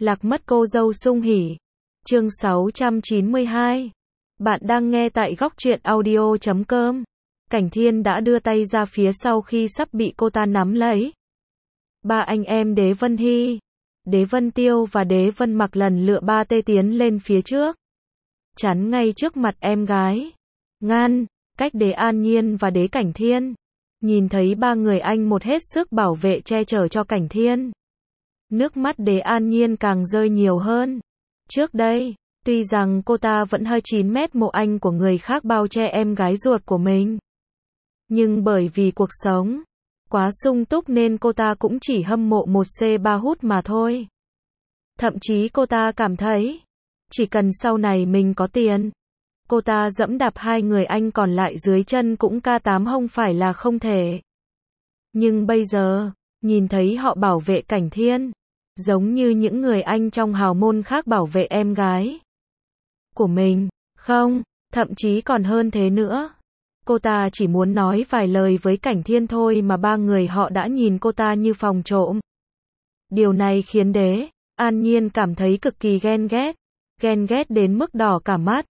Lạc mất cô dâu sung hỉ. Chương 692. Bạn đang nghe tại góc truyện audio.com. Cảnh Thiên đã đưa tay ra phía sau khi sắp bị cô ta nắm lấy. Ba anh em Đế Vân Hy, Đế Vân Tiêu và Đế Vân Mặc lần lượt ba tê tiến lên phía trước, chắn ngay trước mặt em gái, ngăn cách Đế An Nhiên và Đế Cảnh Thiên. Nhìn thấy ba người anh một hết sức bảo vệ che chở cho Cảnh Thiên, nước mắt Đế An Nhiên càng rơi nhiều hơn. Trước đây, tuy rằng cô ta vẫn hơi 9 mét mộ anh của người khác bao che em gái ruột của mình, nhưng bởi vì cuộc sống quá sung túc nên cô ta cũng chỉ hâm mộ một C3 hút mà thôi. Thậm chí cô ta cảm thấy, chỉ cần sau này mình có tiền, cô ta giẫm đạp hai người anh còn lại dưới chân cũng K8 không phải là không thể. Nhưng bây giờ, nhìn thấy họ bảo vệ Cảnh Thiên, giống như những người anh trong hào môn khác bảo vệ em gái của mình, không, thậm chí còn hơn thế nữa. Cô ta chỉ muốn nói vài lời với Cảnh Thiên thôi mà ba người họ đã nhìn cô ta như phòng trộm. Điều này khiến Đế An Nhiên cảm thấy cực kỳ ghen ghét đến mức đỏ cả mắt.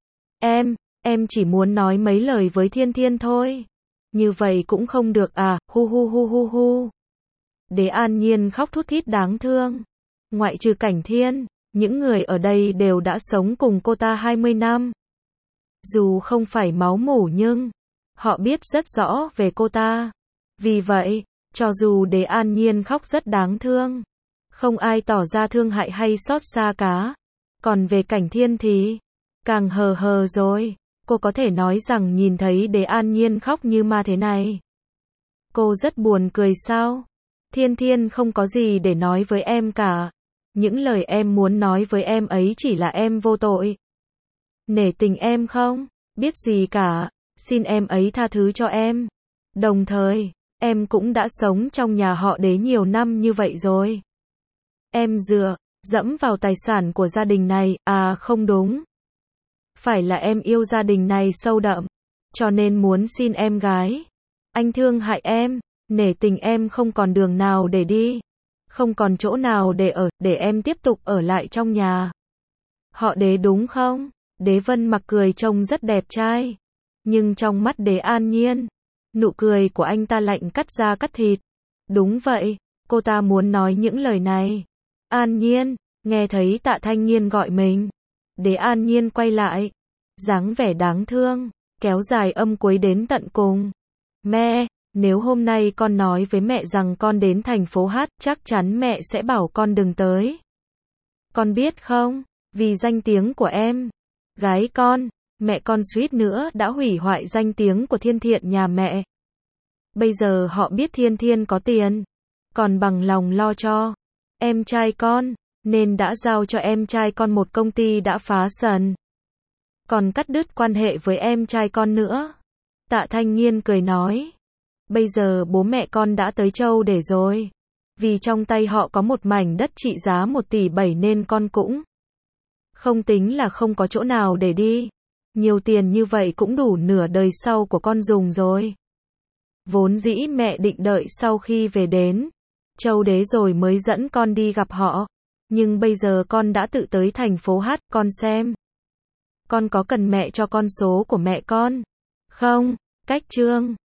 Em chỉ muốn nói mấy lời với Thiên Thiên thôi. Như vậy cũng không được à, hu hu hu hu hu. Đế An Nhiên khóc thút thít đáng thương. Ngoại trừ Cảnh Thiên, những người ở đây đều đã sống cùng cô ta 20 năm. Dù không phải máu mủ nhưng họ biết rất rõ về cô ta. Vì vậy, cho dù Đế An Nhiên khóc rất đáng thương, không ai tỏ ra thương hại hay xót xa cả. Còn về Cảnh Thiên thì càng hờ hờ rồi. Cô có thể nói rằng nhìn thấy Đế An Nhiên khóc như ma thế này, cô rất buồn cười sao? Thiên Thiên không có gì để nói với em cả. Những lời em muốn nói với em ấy chỉ là em vô tội, nể tình em không biết gì cả, xin em ấy tha thứ cho em. Đồng thời, em cũng đã sống trong nhà họ Đế nhiều năm như vậy rồi. Em dẫm vào tài sản của gia đình này, à không đúng. Phải là em yêu gia đình này sâu đậm, cho nên muốn xin em gái. Anh thương hại em, nể tình em không còn đường nào để đi, không còn chỗ nào để ở, để em tiếp tục ở lại trong nhà họ Đế đúng không? Đế Vân Mặc cười trông rất đẹp trai, nhưng trong mắt Đế An Nhiên, nụ cười của anh ta lạnh cắt da cắt thịt. Đúng vậy, cô ta muốn nói những lời này. An Nhiên, nghe thấy Tạ Thanh Nhiên gọi mình, Đế An Nhiên quay lại, dáng vẻ đáng thương, kéo dài âm cuối đến tận cùng. Mẹ, nếu hôm nay con nói với mẹ rằng con đến thành phố Hát, chắc chắn mẹ sẽ bảo con đừng tới. Con biết không, vì danh tiếng của em gái con, mẹ con suýt nữa đã hủy hoại danh tiếng của Thiên Thiện nhà mẹ. Bây giờ họ biết Thiên Thiên có tiền, còn bằng lòng lo cho em trai con, nên đã giao cho em trai con một công ty đã phá sản, còn cắt đứt quan hệ với em trai con nữa. Tạ Thanh Nhiên cười nói, bây giờ bố mẹ con đã tới Châu để rồi, vì trong tay họ có một mảnh đất trị giá 1,7 tỷ nên con cũng không tính là không có chỗ nào để đi. Nhiều tiền như vậy cũng đủ nửa đời sau của con dùng rồi. Vốn dĩ mẹ định đợi sau khi về đến Châu Đế rồi mới dẫn con đi gặp họ, nhưng bây giờ con đã tự tới thành phố Hát, con xem con có cần mẹ cho con số của mẹ con không? Cách Trương